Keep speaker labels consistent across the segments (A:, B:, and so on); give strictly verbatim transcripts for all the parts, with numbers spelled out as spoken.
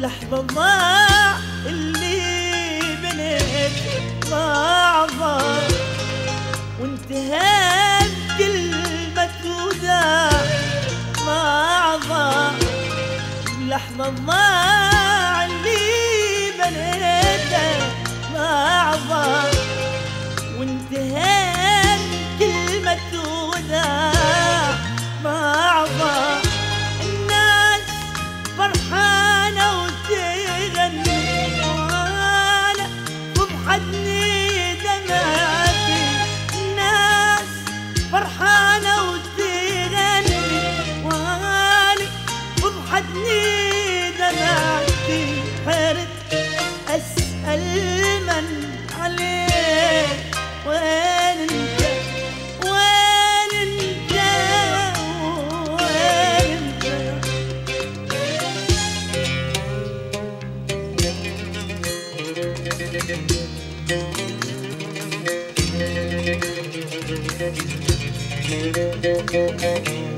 A: لحظة ضاع اللي بنيت ضاع ضاع، وانتهت كلمة وداع ضاع ضاع. لحظة ضاع اللي بنيته ضاع ضاع، وانتهت كلمة وداع ضاع ضاع. الناس فرحانة وتغني وانا وبحدني دمعتي، الناس فرحانة وتغني وانا وبحدني دمعتي. حرت أسأل من عليك وين انت وين انت وين انت.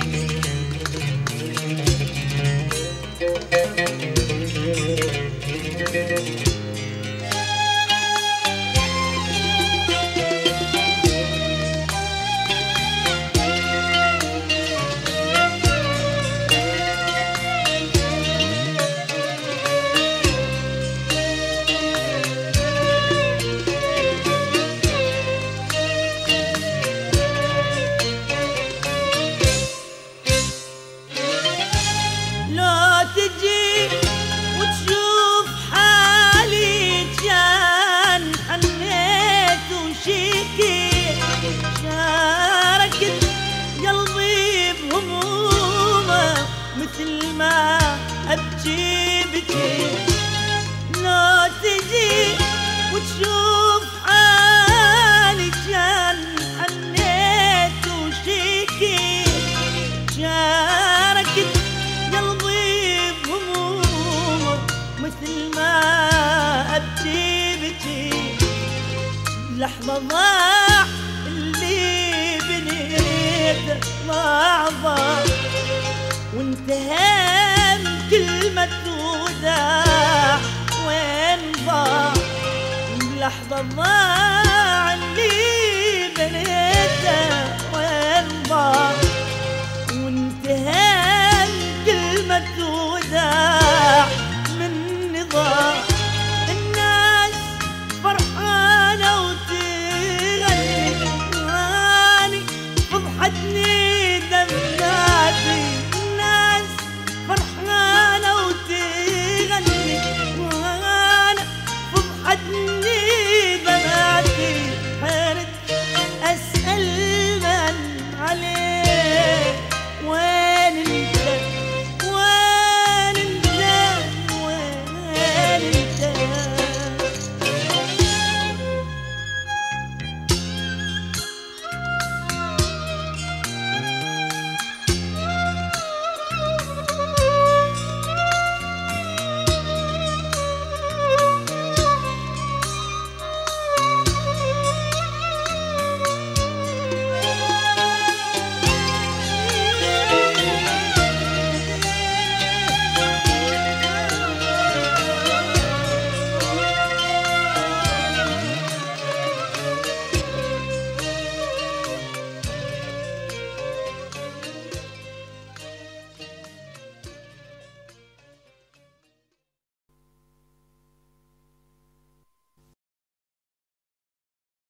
A: شاركت قلبي بهمومه مثل ما ابكي بكي. لو تجي وتشوف حالي كان حنيت وشيكي. شاركت قلبي بهمومه مثل ما ابكي بكي. لحظة ضاع اللي بنيته ضاع ضاع، وانتهى من كلمة وداع وين ضاع. لحظة ضاع